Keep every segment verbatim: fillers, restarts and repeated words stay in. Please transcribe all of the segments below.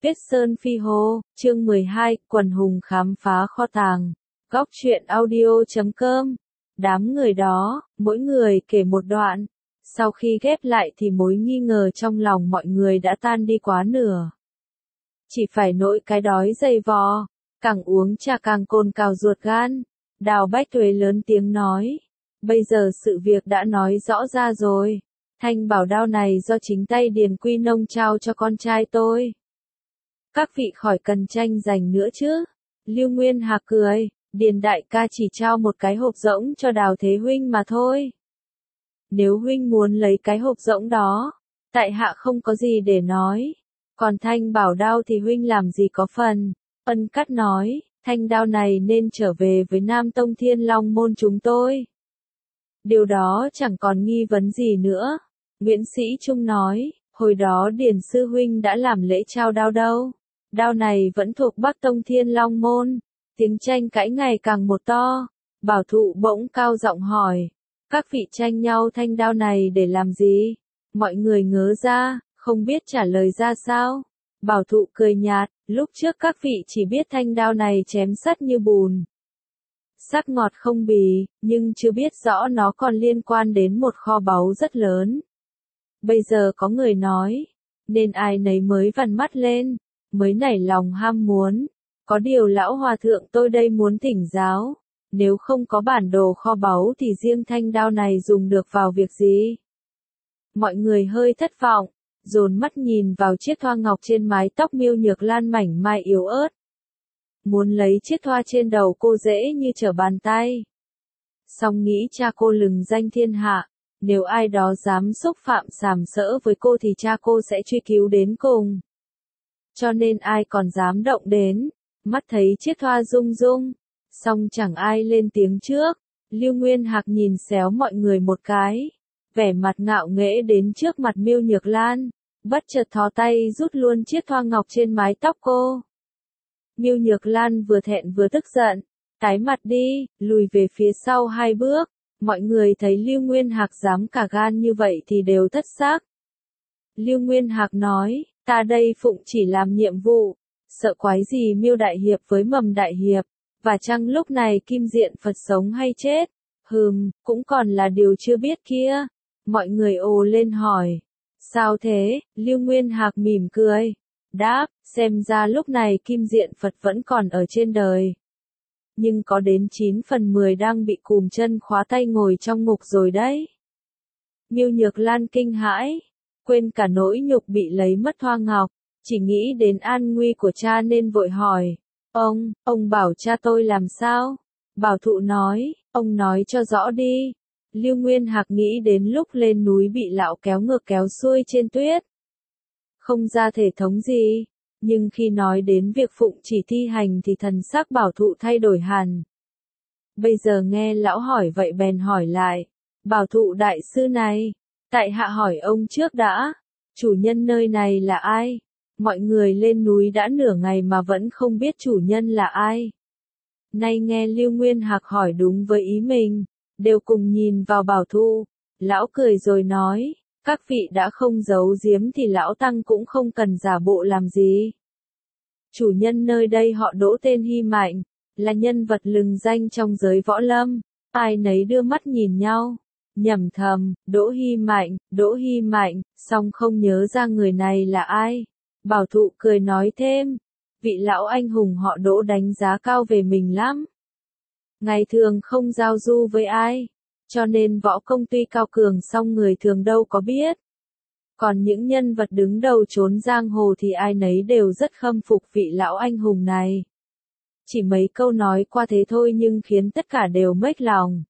Tuyết Sơn Phi Hô, chương mười hai, Quần hùng khám phá kho tàng. Góc truyện audio chấm com. Đám người đó, mỗi người kể một đoạn. Sau khi ghép lại thì mối nghi ngờ trong lòng mọi người đã tan đi quá nửa. Chỉ phải nỗi cái đói dày vò, càng uống trà càng cồn cào ruột gan. Đào Bách Tuế lớn tiếng nói. Bây giờ sự việc đã nói rõ ra rồi. Thanh bảo đao này do chính tay Điền Quy Nông trao cho con trai tôi. Các vị khỏi cần tranh giành nữa chứ. Lưu Nguyên Hạc cười, Điền đại ca chỉ trao một cái hộp rỗng cho Đào Thế huynh mà thôi. Nếu huynh muốn lấy cái hộp rỗng đó, tại hạ không có gì để nói. Còn thanh bảo đao thì huynh làm gì có phần. Ân Cát nói, thanh đao này nên trở về với Nam Tông Thiên Long môn chúng tôi. Điều đó chẳng còn nghi vấn gì nữa. Nguyễn Sĩ Trung nói, hồi đó Điền sư huynh đã làm lễ trao đao đâu. Đao này vẫn thuộc Bắc Tông Thiên Long môn. Tiếng tranh cãi ngày càng một to. Bảo Thụ bỗng cao giọng hỏi, các vị tranh nhau thanh đao này để làm gì? Mọi người ngớ ra, không biết trả lời ra sao. Bảo Thụ cười nhạt, lúc trước các vị chỉ biết thanh đao này chém sắt như bùn. Sắc ngọt không bì, nhưng chưa biết rõ nó còn liên quan đến một kho báu rất lớn. Bây giờ có người nói, nên ai nấy mới vằn mắt lên, mới nảy lòng ham muốn. Có điều lão hòa thượng tôi đây muốn thỉnh giáo, nếu không có bản đồ kho báu thì riêng thanh đao này dùng được vào việc gì? Mọi người hơi thất vọng, dồn mắt nhìn vào chiếc thoa ngọc trên mái tóc Miêu Nhược Lan mảnh mai yếu ớt. Muốn lấy chiếc thoa trên đầu cô dễ như trở bàn tay. Song nghĩ cha cô lừng danh thiên hạ, nếu ai đó dám xúc phạm sàm sỡ với cô thì cha cô sẽ truy cứu đến cùng. Cho nên ai còn dám động đến, mắt thấy chiếc thoa rung rung, song chẳng ai lên tiếng trước. Lưu Nguyên Hạc nhìn xéo mọi người một cái, vẻ mặt ngạo nghễ đến trước mặt Miêu Nhược Lan, bất chợt thò tay rút luôn chiếc thoa ngọc trên mái tóc cô. Miêu Nhược Lan vừa thẹn vừa tức giận, tái mặt đi, lùi về phía sau hai bước. Mọi người thấy Lưu Nguyên Hạc dám cả gan như vậy thì đều thất xác. Lưu Nguyên Hạc nói, ta đây phụng chỉ làm nhiệm vụ, sợ quái gì Miêu đại hiệp với Mầm đại hiệp, và chăng lúc này Kim Diện Phật sống hay chết? Hừm, cũng còn là điều chưa biết kia. Mọi người ồ lên hỏi, sao thế? Lưu Nguyên Hạc mỉm cười, đáp, xem ra lúc này Kim Diện Phật vẫn còn ở trên đời. Nhưng có đến chín phần mười đang bị cùm chân khóa tay ngồi trong ngục rồi đấy. Miêu Nhược Lan kinh hãi, quên cả nỗi nhục bị lấy mất thoa ngọc, chỉ nghĩ đến an nguy của cha nên vội hỏi, ông, ông bảo cha tôi làm sao? Bảo Thụ nói, ông nói cho rõ đi. Lưu Nguyên Hạc nghĩ đến lúc lên núi bị lão kéo ngược kéo xuôi trên tuyết. Không ra thể thống gì. Nhưng khi nói đến việc phụng chỉ thi hành thì thần sắc Bảo Thụ thay đổi hẳn. Bây giờ nghe lão hỏi vậy bèn hỏi lại. Bảo Thụ đại sư này, tại hạ hỏi ông trước đã, chủ nhân nơi này là ai? Mọi người lên núi đã nửa ngày mà vẫn không biết chủ nhân là ai. Nay nghe Lưu Nguyên Hạc hỏi đúng với ý mình, đều cùng nhìn vào Bảo Thụ. Lão cười rồi nói, các vị đã không giấu giếm thì lão tăng cũng không cần giả bộ làm gì. Chủ nhân nơi đây họ Đỗ tên Hy Mạnh, là nhân vật lừng danh trong giới võ lâm, ai nấy đưa mắt nhìn nhau, nhẩm thầm, Đỗ Hy Mạnh, Đỗ Hy Mạnh, song không nhớ ra người này là ai. Bảo Thụ cười nói thêm, vị lão anh hùng họ Đỗ đánh giá cao về mình lắm. Ngày thường không giao du với ai, cho nên võ công tuy cao cường song người thường đâu có biết. Còn những nhân vật đứng đầu trốn giang hồ thì ai nấy đều rất khâm phục vị lão anh hùng này. Chỉ mấy câu nói qua thế thôi nhưng khiến tất cả đều mếch lòng.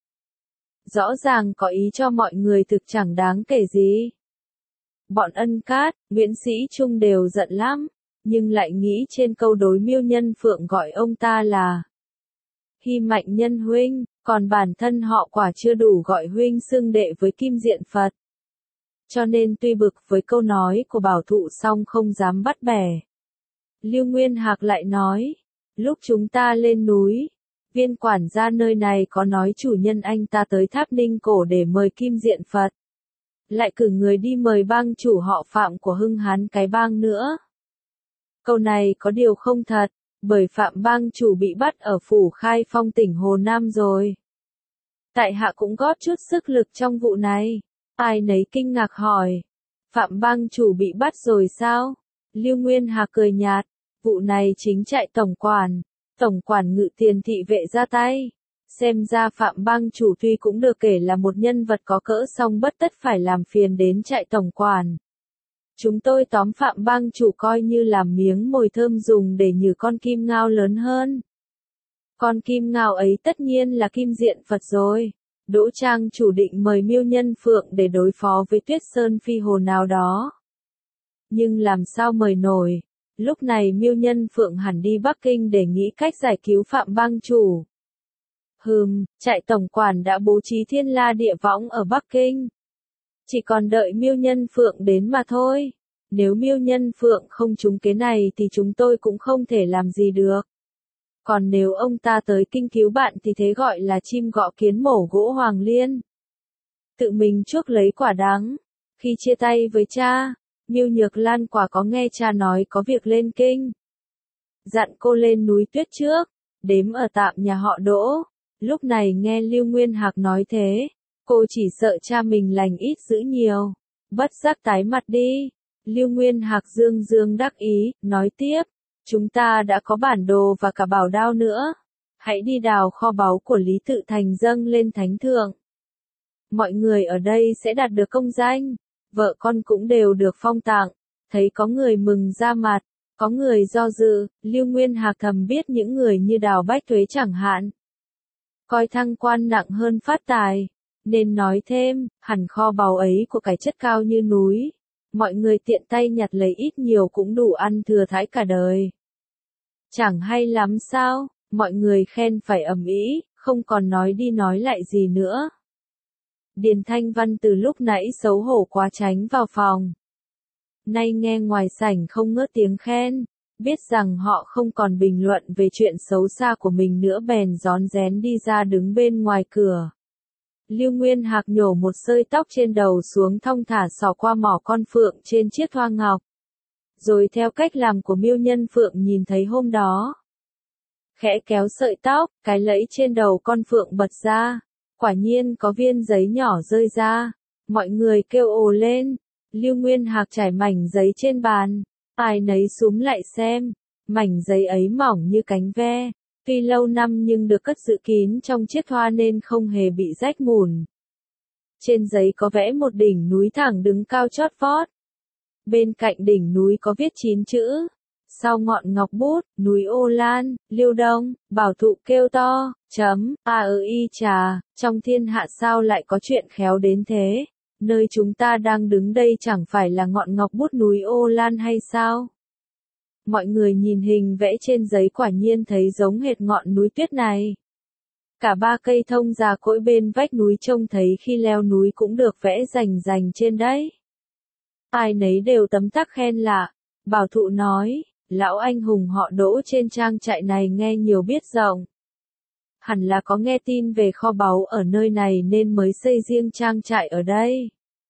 Rõ ràng có ý cho mọi người thực chẳng đáng kể gì. Bọn Ân Cát, Nguyễn Sĩ Trung đều giận lắm, nhưng lại nghĩ trên câu đối Miêu Nhân Phượng gọi ông ta là Hy Mạnh nhân huynh, còn bản thân họ quả chưa đủ gọi huynh xưng đệ với Kim Diện Phật. Cho nên tuy bực với câu nói của Bảo Thụ song không dám bắt bẻ. Lưu Nguyên Hạc lại nói, lúc chúng ta lên núi, viên quản gia nơi này có nói chủ nhân anh ta tới Tháp Ninh Cổ để mời Kim Diện Phật. Lại cử người đi mời bang chủ họ Phạm của Hưng Hán cái bang nữa. Câu này có điều không thật, bởi Phạm bang chủ bị bắt ở phủ Khai Phong tỉnh Hồ Nam rồi. Tại hạ cũng góp chút sức lực trong vụ này. Ai nấy kinh ngạc hỏi. Phạm bang chủ bị bắt rồi sao? Lưu Nguyên Hạc cười nhạt. Vụ này chính trại tổng quản. Tổng quản Ngự Tiền thị vệ ra tay. Xem ra Phạm bang chủ tuy cũng được kể là một nhân vật có cỡ song bất tất phải làm phiền đến trại tổng quản. Chúng tôi tóm Phạm bang chủ coi như làm miếng mồi thơm dùng để nhử con kim ngao lớn hơn. Con kim ngao ấy tất nhiên là Kim Diện Phật rồi. Đỗ Trang chủ định mời Miêu Nhân Phượng để đối phó với Tuyết Sơn Phi Hồ nào đó. Nhưng làm sao mời nổi? Lúc này Miêu Nhân Phượng hẳn đi Bắc Kinh để nghĩ cách giải cứu Phạm bang chủ. Hừm, trại tổng quản đã bố trí thiên la địa võng ở Bắc Kinh. Chỉ còn đợi Miêu Nhân Phượng đến mà thôi. Nếu Miêu Nhân Phượng không trúng kế này thì chúng tôi cũng không thể làm gì được. Còn nếu ông ta tới kinh cứu bạn thì thế gọi là chim gõ kiến mổ gỗ Hoàng Liên. Tự mình chuốc lấy quả đắng. Khi chia tay với cha, Miêu Nhược Lan quả có nghe cha nói có việc lên kinh. Dặn cô lên núi Tuyết trước, đếm ở tạm nhà họ Đỗ. Lúc này nghe Lưu Nguyên Hạc nói thế, cô chỉ sợ cha mình lành ít dữ nhiều. Bất giác tái mặt đi. Lưu Nguyên Hạc dương dương đắc ý, nói tiếp. Chúng ta đã có bản đồ và cả bảo đao nữa. Hãy đi đào kho báu của Lý Tự Thành dâng lên thánh thượng. Mọi người ở đây sẽ đạt được công danh. Vợ con cũng đều được phong tặng. Thấy có người mừng ra mặt, có người do dự. Lưu Nguyên Hạc thầm biết những người như Đào Bách Thuế chẳng hạn. Coi thăng quan nặng hơn phát tài. Nên nói thêm, hẳn kho báu ấy của cải chất cao như núi. Mọi người tiện tay nhặt lấy ít nhiều cũng đủ ăn thừa thãi cả đời. Chẳng hay lắm sao, mọi người khen phải ầm ĩ, không còn nói đi nói lại gì nữa. Điền Thanh Văn từ lúc nãy xấu hổ quá tránh vào phòng. Nay nghe ngoài sảnh không ngớt tiếng khen, biết rằng họ không còn bình luận về chuyện xấu xa của mình nữa bèn rón rén đi ra đứng bên ngoài cửa. Lưu Nguyên Hạc nhổ một sợi tóc trên đầu xuống thong thả xỏ qua mỏ con phượng trên chiếc thoa ngọc. Rồi theo cách làm của Miêu Nhân Phượng nhìn thấy hôm đó. Khẽ kéo sợi tóc, cái lẫy trên đầu con phượng bật ra. Quả nhiên có viên giấy nhỏ rơi ra. Mọi người kêu ồ lên. Lưu Nguyên Hạc trải mảnh giấy trên bàn. Ai nấy súm lại xem. Mảnh giấy ấy mỏng như cánh ve. Tuy lâu năm nhưng được cất giữ kín trong chiếc thoa nên không hề bị rách mủn. Trên giấy có vẽ một đỉnh núi thẳng đứng cao chót vót. Bên cạnh đỉnh núi có viết chín chữ. Sau ngọn ngọc bút, núi Ô Lan, Liêu Đông, Bảo Thụ kêu to, chấm, a ơ y trà, trong thiên hạ sao lại có chuyện khéo đến thế? Nơi chúng ta đang đứng đây chẳng phải là ngọn ngọc bút núi Ô Lan hay sao? Mọi người nhìn hình vẽ trên giấy quả nhiên thấy giống hệt ngọn núi tuyết này. Cả ba cây thông già cỗi bên vách núi trông thấy khi leo núi cũng được vẽ rành rành trên đấy. Ai nấy đều tấm tắc khen lạ. Bảo Thụ nói, lão anh hùng họ Đỗ trên trang trại này nghe nhiều biết rộng. Hẳn là có nghe tin về kho báu ở nơi này nên mới xây riêng trang trại ở đây.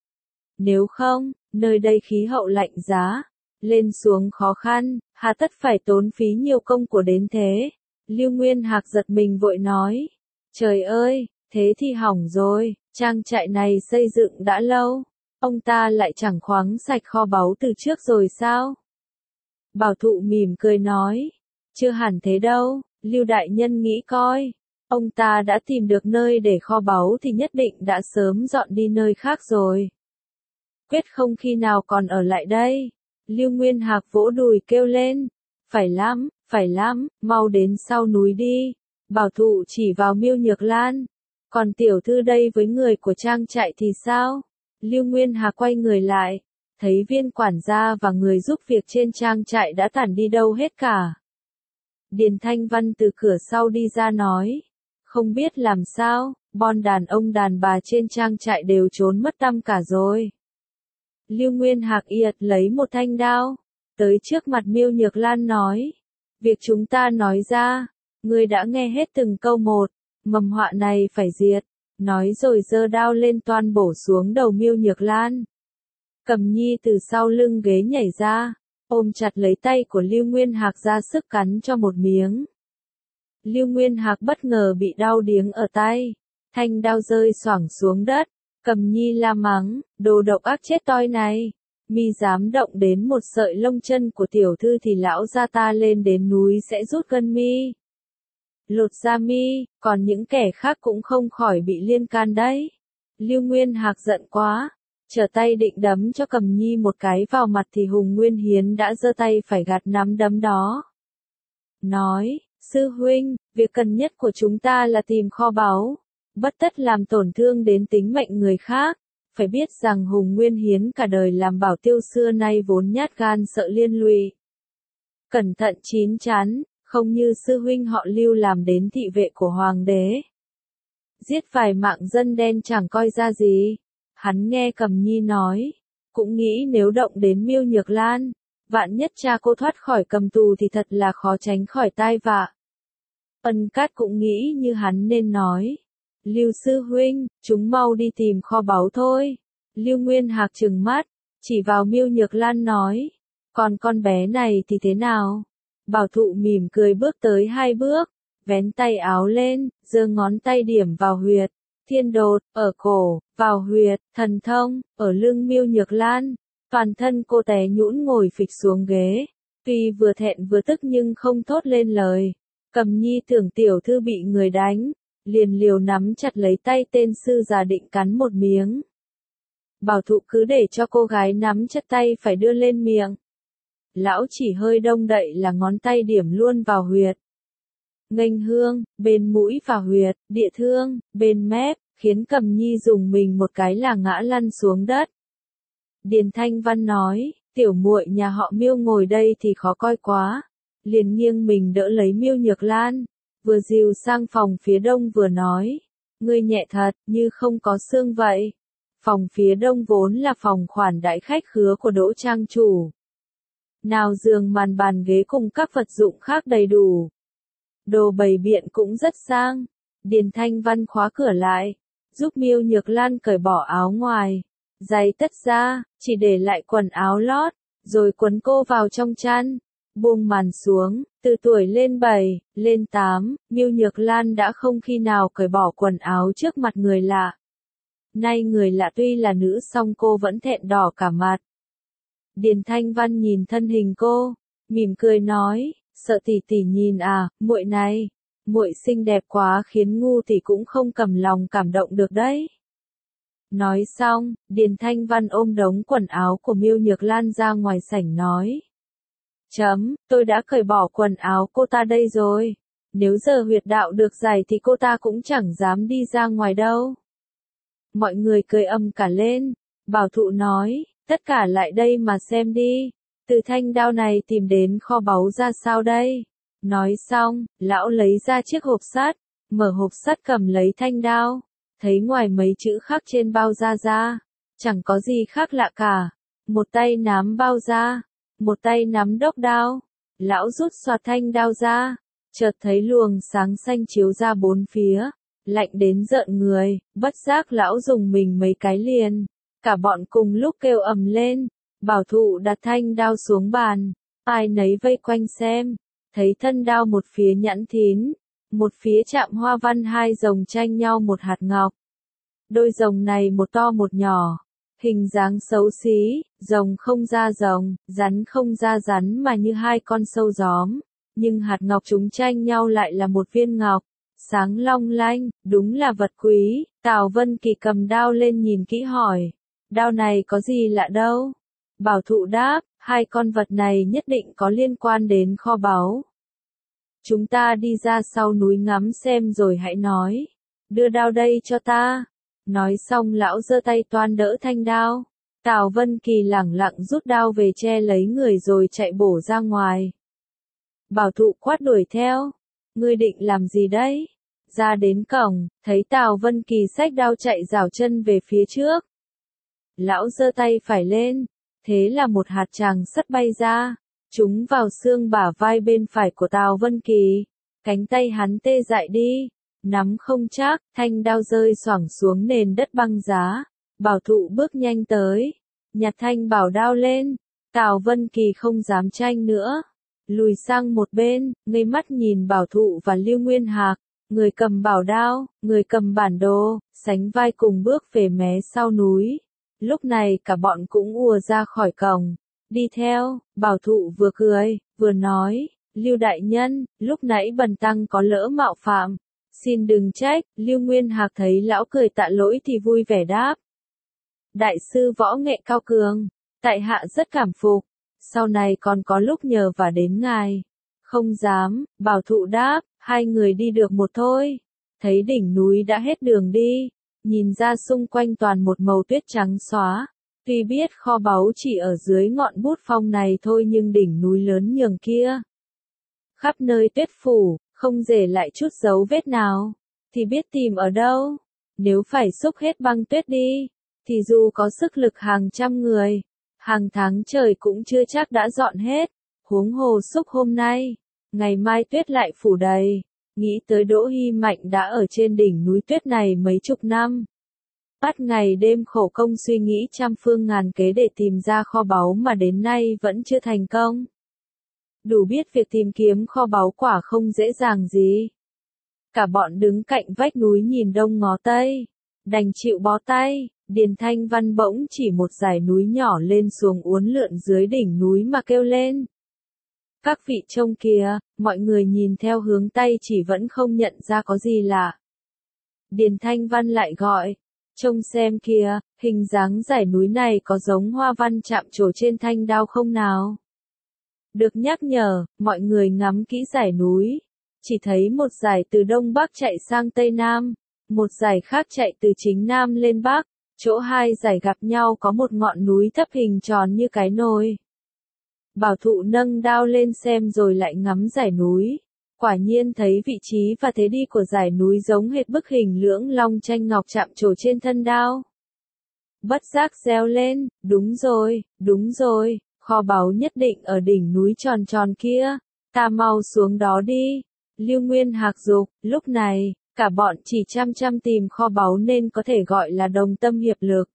Nếu không, nơi đây khí hậu lạnh giá, lên xuống khó khăn, hà tất phải tốn phí nhiều công của đến thế. Lưu Nguyên Hạc giật mình vội nói, trời ơi, thế thì hỏng rồi, trang trại này xây dựng đã lâu, ông ta lại chẳng khoáng sạch kho báu từ trước rồi sao? Bảo Thụ mỉm cười nói, chưa hẳn thế đâu, Lưu đại nhân nghĩ coi, ông ta đã tìm được nơi để kho báu thì nhất định đã sớm dọn đi nơi khác rồi. Quyết không khi nào còn ở lại đây. Lưu Nguyên Hạc vỗ đùi kêu lên, phải lắm, phải lắm, mau đến sau núi đi. Bảo Thụ chỉ vào Miêu Nhược Lan, còn tiểu thư đây với người của trang trại thì sao? Lưu Nguyên Hạc quay người lại, thấy viên quản gia và người giúp việc trên trang trại đã tản đi đâu hết cả. Điền Thanh Văn từ cửa sau đi ra nói, không biết làm sao, bọn đàn ông đàn bà trên trang trại đều trốn mất tăm cả rồi. Lưu Nguyên Hạc yệt lấy một thanh đao, tới trước mặt Miêu Nhược Lan nói, việc chúng ta nói ra, ngươi đã nghe hết từng câu một, mầm họa này phải diệt, nói rồi giơ đao lên toan bổ xuống đầu Miêu Nhược Lan. Cầm Nhi từ sau lưng ghế nhảy ra, ôm chặt lấy tay của Lưu Nguyên Hạc ra sức cắn cho một miếng. Lưu Nguyên Hạc bất ngờ bị đau điếng ở tay, thanh đao rơi xoảng xuống đất, Cầm Nhi la mắng, đồ độc ác chết toi này, mi dám động đến một sợi lông chân của tiểu thư thì lão gia ta lên đến núi sẽ rút gân mi. Lột da mi, còn những kẻ khác cũng không khỏi bị liên can đấy. Lưu Nguyên Hạc giận quá, trở tay định đấm cho Cầm Nhi một cái vào mặt thì Hùng Nguyên Hiến đã giơ tay phải gạt nắm đấm đó. Nói, sư huynh, việc cần nhất của chúng ta là tìm kho báu, bất tất làm tổn thương đến tính mệnh người khác. Phải biết rằng Hùng Nguyên Hiến cả đời làm bảo tiêu xưa nay vốn nhát gan sợ liên lụy. Cẩn thận chín chắn, không như sư huynh họ Lưu làm đến thị vệ của hoàng đế. Giết vài mạng dân đen chẳng coi ra gì. Hắn nghe Cầm Nhi nói, cũng nghĩ nếu động đến Miêu Nhược Lan, vạn nhất cha cô thoát khỏi cầm tù thì thật là khó tránh khỏi tai vạ. Ân Cát cũng nghĩ như hắn nên nói. Lưu sư huynh, chúng mau đi tìm kho báu thôi. Lưu Nguyên Hạc trừng mắt, chỉ vào Miêu Nhược Lan nói, còn con bé này thì thế nào? Bảo Thụ mỉm cười bước tới hai bước, vén tay áo lên, giơ ngón tay điểm vào huyệt, thiên đột, ở cổ, vào huyệt, thần thông, ở lưng Miêu Nhược Lan. Toàn thân cô té nhũn ngồi phịch xuống ghế, tuy vừa thẹn vừa tức nhưng không thốt lên lời. Cầm Nhi tưởng tiểu thư bị người đánh, liền liều nắm chặt lấy tay tên sư già định cắn một miếng. Bảo Thụ cứ để cho cô gái nắm chặt tay phải đưa lên miệng. Lão chỉ hơi đông đậy là ngón tay điểm luôn vào huyệt. Nghênh hương, bên mũi và huyệt, địa thương, bên mép, khiến Cầm Nhi dùng mình một cái là ngã lăn xuống đất. Điền Thanh Văn nói, tiểu muội nhà họ Miêu ngồi đây thì khó coi quá. Liền nghiêng mình đỡ lấy Miêu Nhược Lan, vừa dìu sang phòng phía đông vừa nói, ngươi nhẹ thật, như không có xương vậy. Phòng phía đông vốn là phòng khoản đãi khách khứa của Đỗ trang chủ. Nào giường màn bàn ghế cùng các vật dụng khác đầy đủ. Đồ bày biện cũng rất sang. Điền Thanh Văn khóa cửa lại, giúp Miêu Nhược Lan cởi bỏ áo ngoài, giày tất ra, chỉ để lại quần áo lót, rồi quấn cô vào trong chăn. Buông màn xuống, từ tuổi lên bảy, lên tám, Miêu Nhược Lan đã không khi nào cởi bỏ quần áo trước mặt người lạ. Nay người lạ tuy là nữ song cô vẫn thẹn đỏ cả mặt. Điền Thanh Văn nhìn thân hình cô, mỉm cười nói, sợ tỷ tỷ nhìn à, muội này, muội xinh đẹp quá khiến ngu tỷ cũng không cầm lòng cảm động được đấy. Nói xong, Điền Thanh Văn ôm đống quần áo của Miêu Nhược Lan ra ngoài sảnh nói. Chấm, tôi đã cởi bỏ quần áo cô ta đây rồi. Nếu giờ huyệt đạo được giải thì cô ta cũng chẳng dám đi ra ngoài đâu. Mọi người cười ầm cả lên. Bảo Thụ nói, tất cả lại đây mà xem đi. Từ thanh đao này tìm đến kho báu ra sao đây? Nói xong, lão lấy ra chiếc hộp sắt, mở hộp sắt cầm lấy thanh đao. Thấy ngoài mấy chữ khắc trên bao da ra, chẳng có gì khác lạ cả. Một tay nắm bao da, một tay nắm đốc đao. Lão rút xoạt thanh đao ra, chợt thấy luồng sáng xanh chiếu ra bốn phía, lạnh đến rợn người, bất giác lão dùng mình mấy cái liền. Cả bọn cùng lúc kêu ầm lên. Bảo Thụ đặt thanh đao xuống bàn, ai nấy vây quanh xem, thấy thân đao một phía nhẵn thín, một phía chạm hoa văn hai rồng tranh nhau một hạt ngọc. Đôi rồng này một to một nhỏ, hình dáng xấu xí, rồng không ra rồng, rắn không ra rắn mà như hai con sâu gióm, nhưng hạt ngọc chúng tranh nhau lại là một viên ngọc, sáng long lanh, đúng là vật quý. Tào Vân Kỳ cầm đao lên nhìn kỹ hỏi, đao này có gì lạ đâu? Bảo Thụ đáp, hai con vật này nhất định có liên quan đến kho báu. Chúng ta đi ra sau núi ngắm xem rồi hãy nói. Đưa đao đây cho ta. Nói xong lão giơ tay toan đỡ thanh đao. Tào Vân Kỳ lẳng lặng rút đao về che lấy người rồi chạy bổ ra ngoài. Bảo Thụ quát đuổi theo. Ngươi định làm gì đấy? Ra đến cổng, thấy Tào Vân Kỳ xách đao chạy rảo chân về phía trước. Lão giơ tay phải lên. Thế là một hạt tràng sắt bay ra, trúng vào xương bả vai bên phải của Tào Vân Kỳ. Cánh tay hắn tê dại đi, nắm không chắc, thanh đao rơi xoảng xuống nền đất băng giá. Bảo Thụ bước nhanh tới, nhặt thanh bảo đao lên, Tào Vân Kỳ không dám tranh nữa. Lùi sang một bên, ngây mắt nhìn Bảo Thụ và Lưu Nguyên Hạc. Người cầm bảo đao, người cầm bản đồ, sánh vai cùng bước về mé sau núi. Lúc này cả bọn cũng ùa ra khỏi cổng. Đi theo, Bảo Thụ vừa cười, vừa nói, Lưu đại nhân, lúc nãy bần tăng có lỡ mạo phạm. Xin đừng trách, Lưu Nguyên Hạc thấy lão cười tạ lỗi thì vui vẻ đáp. Đại sư võ nghệ cao cường, tại hạ rất cảm phục, sau này còn có lúc nhờ vả đến ngài. Không dám, Bảo Thụ đáp, hai người đi được một thôi. Thấy đỉnh núi đã hết đường đi, nhìn ra xung quanh toàn một màu tuyết trắng xóa. Tuy biết kho báu chỉ ở dưới ngọn bút phong này thôi nhưng đỉnh núi lớn nhường kia. Khắp nơi tuyết phủ, không để lại chút dấu vết nào, thì biết tìm ở đâu. Nếu phải xúc hết băng tuyết đi, thì dù có sức lực hàng trăm người, hàng tháng trời cũng chưa chắc đã dọn hết. Huống hồ xúc hôm nay, ngày mai tuyết lại phủ đầy. Nghĩ tới Đỗ Hy Mạnh đã ở trên đỉnh núi tuyết này mấy chục năm. Bắt ngày đêm khổ công suy nghĩ trăm phương ngàn kế để tìm ra kho báu mà đến nay vẫn chưa thành công. Đủ biết việc tìm kiếm kho báu quả không dễ dàng gì. Cả bọn đứng cạnh vách núi nhìn đông ngó tây, đành chịu bó tay. Điền Thanh Văn bỗng chỉ một dải núi nhỏ lên xuống uốn lượn dưới đỉnh núi mà kêu lên. Các vị trông kìa, mọi người nhìn theo hướng tay chỉ vẫn không nhận ra có gì lạ. Điền Thanh Văn lại gọi, trông xem kìa, hình dáng dải núi này có giống hoa văn chạm trổ trên thanh đao không nào? Được nhắc nhở, mọi người ngắm kỹ dải núi, chỉ thấy một dải từ đông bắc chạy sang tây nam, một dải khác chạy từ chính nam lên bắc, chỗ hai dải gặp nhau có một ngọn núi thấp hình tròn như cái nồi. Bảo Thụ nâng đao lên xem rồi lại ngắm dải núi, quả nhiên thấy vị trí và thế đi của dải núi giống hệt bức hình lưỡng long tranh ngọc chạm trổ trên thân đao. Bất giác reo lên, đúng rồi, đúng rồi, kho báu nhất định ở đỉnh núi tròn tròn kia, ta mau xuống đó đi. Lưu Nguyên Hạc dục, lúc này, cả bọn chỉ chăm chăm tìm kho báu nên có thể gọi là đồng tâm hiệp lực.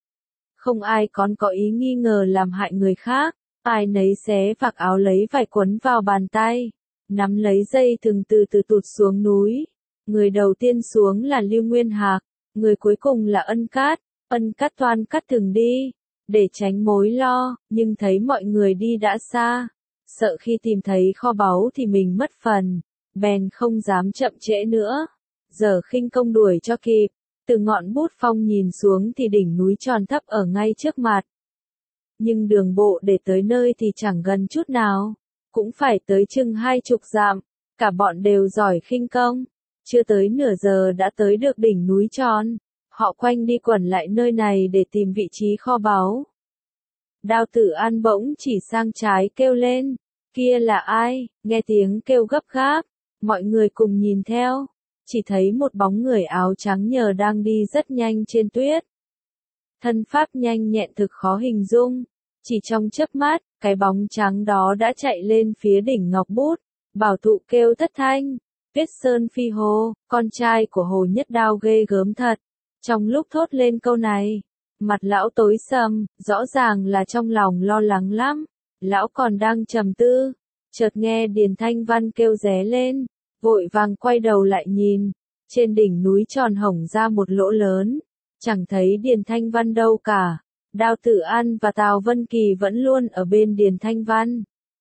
Không ai còn có ý nghi ngờ làm hại người khác, ai nấy xé vạc áo lấy vải quấn vào bàn tay, nắm lấy dây thừng từ từ tụt xuống núi. Người đầu tiên xuống là Lưu Nguyên Hạc, người cuối cùng là Ân Cát. Ân Cát toan cắt thừng đi, để tránh mối lo, nhưng thấy mọi người đi đã xa, sợ khi tìm thấy kho báu thì mình mất phần, bèn không dám chậm trễ nữa. Giờ khinh công đuổi cho kịp, từ ngọn bút phong nhìn xuống thì đỉnh núi tròn thấp ở ngay trước mặt. Nhưng đường bộ để tới nơi thì chẳng gần chút nào, cũng phải tới chừng hai chục dặm, cả bọn đều giỏi khinh công, chưa tới nửa giờ đã tới được đỉnh núi tròn. Họ quanh đi quẩn lại nơi này để tìm vị trí kho báu. Đao Tử An bỗng chỉ sang trái kêu lên, kia là ai? Nghe tiếng kêu gấp gáp, mọi người cùng nhìn theo, chỉ thấy một bóng người áo trắng nhờ đang đi rất nhanh trên tuyết. Thân pháp nhanh nhẹn thực khó hình dung, chỉ trong chớp mắt, cái bóng trắng đó đã chạy lên phía đỉnh Ngọc Bút. Bảo Thụ kêu thất thanh, Tuyết Sơn Phi Hồ, con trai của Hồ Nhất Đao ghê gớm thật. Trong lúc thốt lên câu này, mặt lão tối sầm, rõ ràng là trong lòng lo lắng lắm. Lão còn đang trầm tư, chợt nghe Điền Thanh Văn kêu ré lên, vội vàng quay đầu lại nhìn, trên đỉnh núi tròn hổng ra một lỗ lớn, chẳng thấy Điền Thanh Văn đâu cả. Đao Tử An và Tào Vân Kỳ vẫn luôn ở bên Điền Thanh Văn.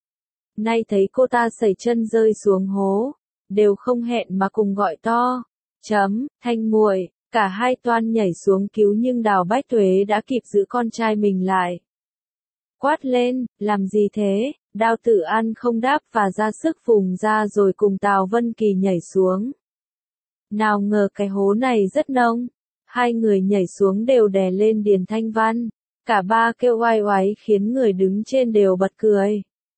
Nay thấy cô ta sẩy chân rơi xuống hố, đều không hẹn mà cùng gọi to, chấm, Thanh muội. Cả hai toan nhảy xuống cứu nhưng Đào Bách Tuế đã kịp giữ con trai mình lại. Quát lên, làm gì thế? Đao Tử An không đáp và ra sức phùng ra rồi cùng Tào Vân Kỳ nhảy xuống. Nào ngờ cái hố này rất nông, hai người nhảy xuống đều đè lên Điền Thanh Văn, cả ba kêu oai oái khiến người đứng trên đều bật cười.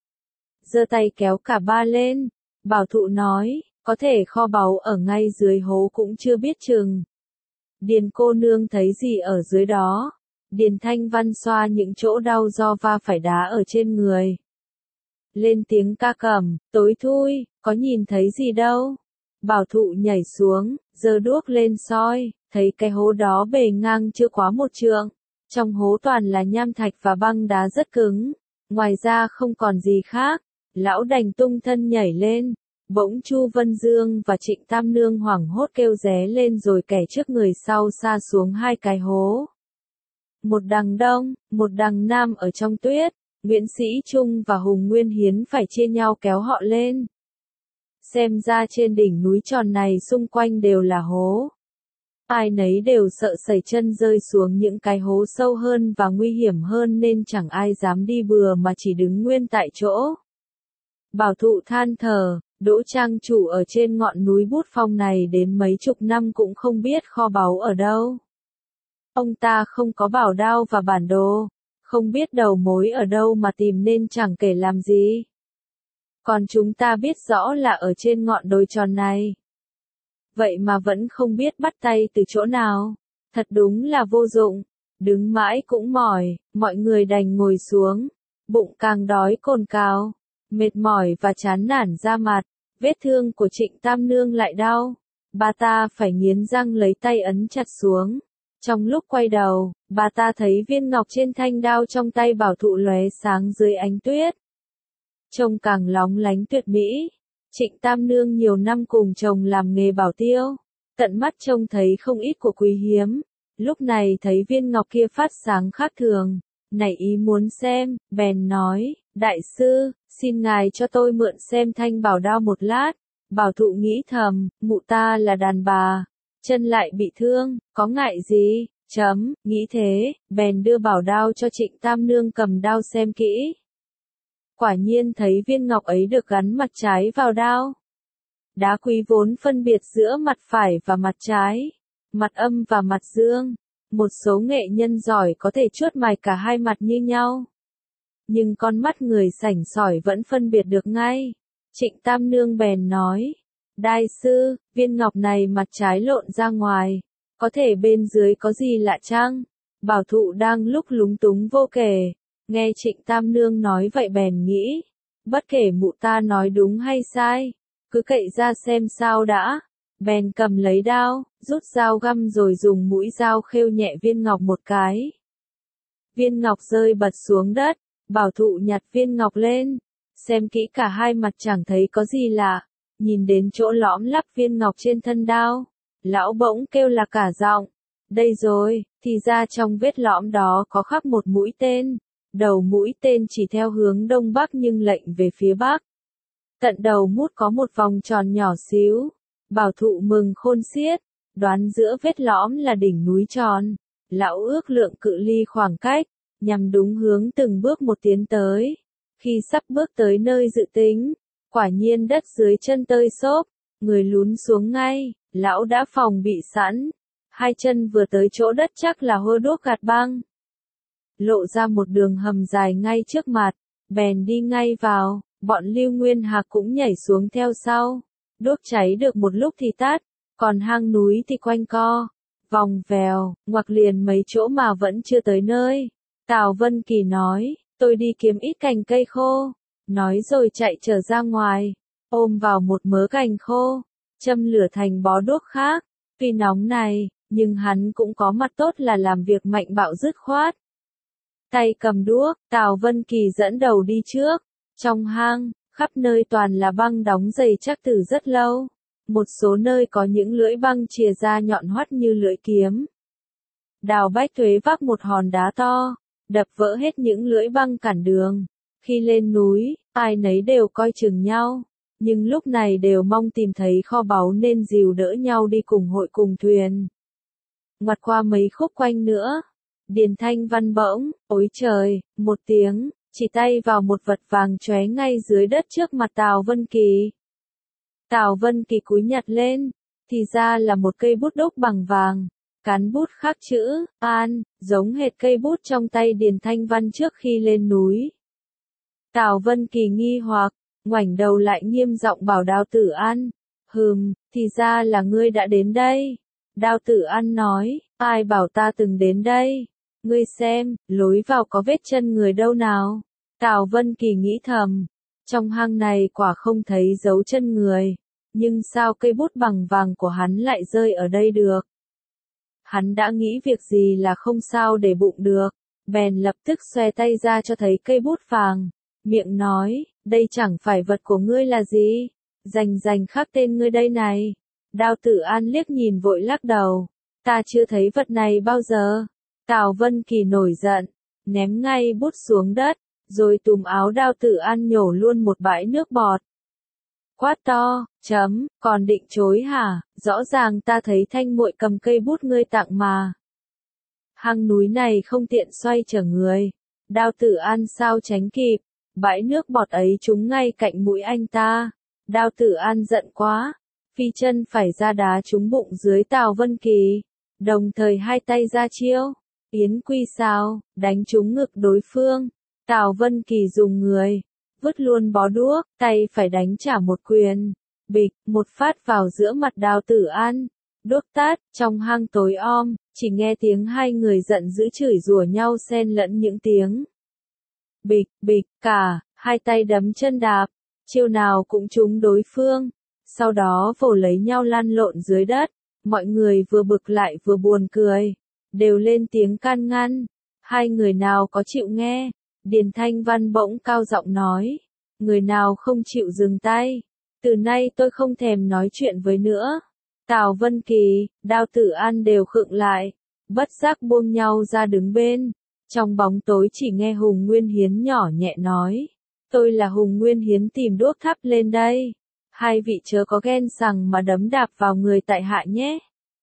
Giơ tay kéo cả ba lên, Bảo Thụ nói, có thể kho báu ở ngay dưới hố cũng chưa biết chừng. Điền cô nương thấy gì ở dưới đó? Điền Thanh Văn xoa những chỗ đau do va phải đá ở trên người. Lên tiếng ca cẩm, tối thui, có nhìn thấy gì đâu. Bảo Thụ nhảy xuống, giơ đuốc lên soi, thấy cái hố đó bề ngang chưa quá một trượng. Trong hố toàn là nham thạch và băng đá rất cứng. Ngoài ra không còn gì khác, lão đành tung thân nhảy lên. Bỗng Chu Vân Dương và Trịnh Tam Nương hoảng hốt kêu ré lên rồi kẻ trước người sau sa xuống hai cái hố. Một đằng đông, một đằng nam ở trong tuyết, Nguyễn Sĩ Trung và Hùng Nguyên Hiến phải chia nhau kéo họ lên. Xem ra trên đỉnh núi tròn này xung quanh đều là hố. Ai nấy đều sợ sẩy chân rơi xuống những cái hố sâu hơn và nguy hiểm hơn nên chẳng ai dám đi bừa mà chỉ đứng nguyên tại chỗ. Bảo Thụ than thở, Đỗ trang chủ ở trên ngọn núi Bút Phong này đến mấy chục năm cũng không biết kho báu ở đâu. Ông ta không có bảo đao và bản đồ, không biết đầu mối ở đâu mà tìm nên chẳng kể làm gì. Còn chúng ta biết rõ là ở trên ngọn đồi tròn này. Vậy mà vẫn không biết bắt tay từ chỗ nào. Thật đúng là vô dụng. Đứng mãi cũng mỏi, mọi người đành ngồi xuống. Bụng càng đói cồn cào. Mệt mỏi và chán nản ra mặt. Vết thương của Trịnh Tam Nương lại đau. Bà ta phải nghiến răng lấy tay ấn chặt xuống. Trong lúc quay đầu, bà ta thấy viên ngọc trên thanh đao trong tay Bảo Thụ lóe sáng dưới ánh tuyết. Trông càng lóng lánh tuyệt mỹ. Trịnh Tam Nương nhiều năm cùng chồng làm nghề bảo tiêu, tận mắt trông thấy không ít của quý hiếm. Lúc này thấy viên ngọc kia phát sáng khác thường, nảy ý muốn xem, bèn nói, đại sư, xin ngài cho tôi mượn xem thanh bảo đao một lát. Bảo Thụ nghĩ thầm, mụ ta là đàn bà, chân lại bị thương, có ngại gì, chấm, nghĩ thế, bèn đưa bảo đao cho Trịnh Tam Nương cầm đao xem kỹ. Quả nhiên thấy viên ngọc ấy được gắn mặt trái vào đao. Đá quý vốn phân biệt giữa mặt phải và mặt trái, mặt âm và mặt dương. Một số nghệ nhân giỏi có thể chuốt mài cả hai mặt như nhau. Nhưng con mắt người sảnh sỏi vẫn phân biệt được ngay. Trịnh Tam Nương bèn nói, đại sư, viên ngọc này mặt trái lộn ra ngoài, có thể bên dưới có gì lạ chăng? Bảo Thụ đang lúc lúng túng vô kể. Nghe Trịnh Tam Nương nói vậy bèn nghĩ, bất kể mụ ta nói đúng hay sai, cứ cậy ra xem sao đã. Bèn cầm lấy đao, rút dao găm rồi dùng mũi dao khêu nhẹ viên ngọc một cái. Viên ngọc rơi bật xuống đất, Bảo Thụ nhặt viên ngọc lên, xem kỹ cả hai mặt chẳng thấy có gì lạ, nhìn đến chỗ lõm lắp viên ngọc trên thân đao, lão bỗng kêu là cả giọng, đây rồi, thì ra trong vết lõm đó có khắc một mũi tên. Đầu mũi tên chỉ theo hướng đông bắc nhưng lệnh về phía bắc. Tận đầu mút có một vòng tròn nhỏ xíu. Bảo Thụ mừng khôn xiết, đoán giữa vết lõm là đỉnh núi tròn. Lão ước lượng cự ly khoảng cách, nhằm đúng hướng từng bước một tiến tới. Khi sắp bước tới nơi dự tính, quả nhiên đất dưới chân tơi xốp, người lún xuống ngay, lão đã phòng bị sẵn. Hai chân vừa tới chỗ đất chắc là hôi đuốc gạt băng. Lộ ra một đường hầm dài ngay trước mặt, bèn đi ngay vào, bọn Lưu Nguyên Hạc cũng nhảy xuống theo sau. Đốt cháy được một lúc thì tắt, còn hang núi thì quanh co, vòng vèo, ngoặc liền mấy chỗ mà vẫn chưa tới nơi. Tào Vân Kỳ nói, tôi đi kiếm ít cành cây khô, nói rồi chạy trở ra ngoài, ôm vào một mớ cành khô, châm lửa thành bó đuốc khác. Tuy nóng này, nhưng hắn cũng có mặt tốt là làm việc mạnh bạo dứt khoát. Tay cầm đuốc, Tào Vân Kỳ dẫn đầu đi trước. Trong hang, khắp nơi toàn là băng đóng dày chắc từ rất lâu. Một số nơi có những lưỡi băng chìa ra nhọn hoắt như lưỡi kiếm. Đào Bách Tuế vác một hòn đá to, đập vỡ hết những lưỡi băng cản đường. Khi lên núi, ai nấy đều coi chừng nhau, nhưng lúc này đều mong tìm thấy kho báu nên dìu đỡ nhau đi cùng hội cùng thuyền. Ngoặt qua mấy khúc quanh nữa, Điền Thanh Văn bỗng, ối trời, một tiếng, chỉ tay vào một vật vàng chóe ngay dưới đất trước mặt Tào Vân Kỳ. Tào Vân Kỳ cúi nhặt lên, thì ra là một cây bút đúc bằng vàng, cán bút khắc chữ An, giống hệt cây bút trong tay Điền Thanh Văn trước khi lên núi. Tào Vân Kỳ nghi hoặc, ngoảnh đầu lại nghiêm giọng bảo Đao Tử An, hừm, thì ra là ngươi đã đến đây. Đao Tử An nói, ai bảo ta từng đến đây, ngươi xem, lối vào có vết chân người đâu nào. Tào Vân Kỳ nghĩ thầm, trong hang này quả không thấy dấu chân người, nhưng sao cây bút bằng vàng của hắn lại rơi ở đây được? Hắn đã nghĩ việc gì là không sao để bụng được, bèn lập tức xoe tay ra cho thấy cây bút vàng, miệng nói, đây chẳng phải vật của ngươi là gì, rành rành khắc tên ngươi đây này. Đao Tử An liếc nhìn vội lắc đầu, ta chưa thấy vật này bao giờ. Tào Vân Kỳ nổi giận, ném ngay bút xuống đất, rồi túm áo Đao Tử An nhổ luôn một bãi nước bọt. Quát to, chấm, còn định chối hả, rõ ràng ta thấy Thanh muội cầm cây bút ngươi tặng mà. Hang núi này không tiện xoay trở người, Đao Tử An sao tránh kịp, bãi nước bọt ấy trúng ngay cạnh mũi anh ta. Đao Tử An giận quá, phi chân phải ra đá trúng bụng dưới Tào Vân Kỳ, đồng thời hai tay ra chiêu, yến quy sao, đánh trúng ngực đối phương. Tào Vân Kỳ dùng người, vứt luôn bó đuốc, tay phải đánh trả một quyền, bịch, một phát vào giữa mặt Đao Tử An. Đuốc tát, trong hang tối om, chỉ nghe tiếng hai người giận dữ chửi rủa nhau xen lẫn những tiếng bịch, bịch, cả, hai tay đấm chân đạp, chiêu nào cũng trúng đối phương, sau đó vồ lấy nhau lăn lộn dưới đất, mọi người vừa bực lại vừa buồn cười, đều lên tiếng can ngăn, hai người nào có chịu nghe, Điền Thanh Văn bỗng cao giọng nói, người nào không chịu dừng tay, từ nay tôi không thèm nói chuyện với nữa. Tào Vân Kỳ, Đao Tử An đều khựng lại, bất giác buông nhau ra đứng bên. Trong bóng tối chỉ nghe Hùng Nguyên Hiến nhỏ nhẹ nói, tôi là Hùng Nguyên Hiến tìm đuốc thắp lên đây. Hai vị chớ có ghen sằng mà đấm đạp vào người tại hạ nhé.